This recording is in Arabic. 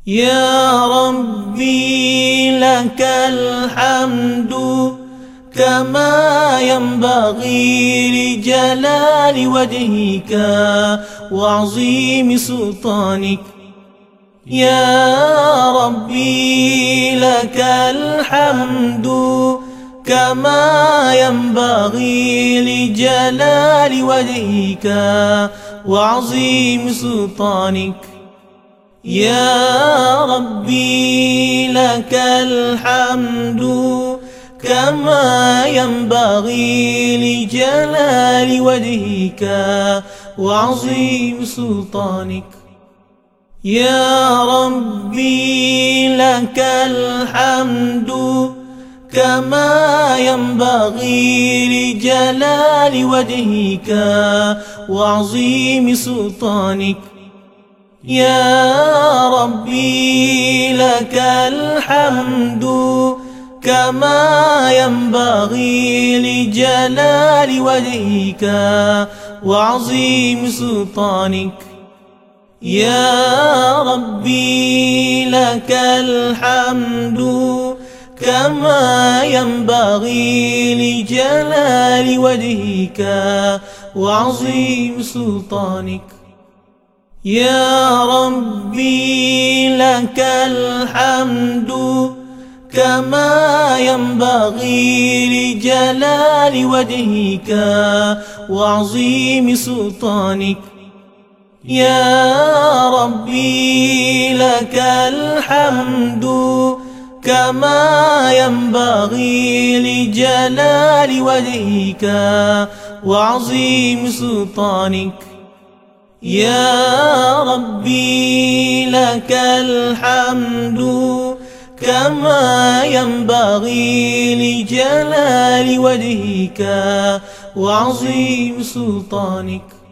يا ربي لك الحمد كما ينبغي لجلال وجهك وعظيم سلطانك. يا ربي لك الحمد كما ينبغي لجلال وجهك وعظيم سلطانك. يا ربي لك الحمد كما ينبغي لجلال وجهك وعظيم سلطانك. يا ربي لك الحمد كما ينبغي لجلال وجهك وعظيم سلطانك. يا ربي لك الحمد كما ينبغي لجلال وجهك وعظيم سلطانك. يا ربي لك الحمد كما ينبغي لجلال وجهك وعظيم سلطانك. يا ربي لك الحمد كما ينبغي لجلال وجهك وعظيم سلطانك. يا ربي لك الحمد كما ينبغي لجلال وجهك وعظيم سلطانك. يا ربي لك الحمد كما ينبغي لجلال وجهك وعظيم سلطانك.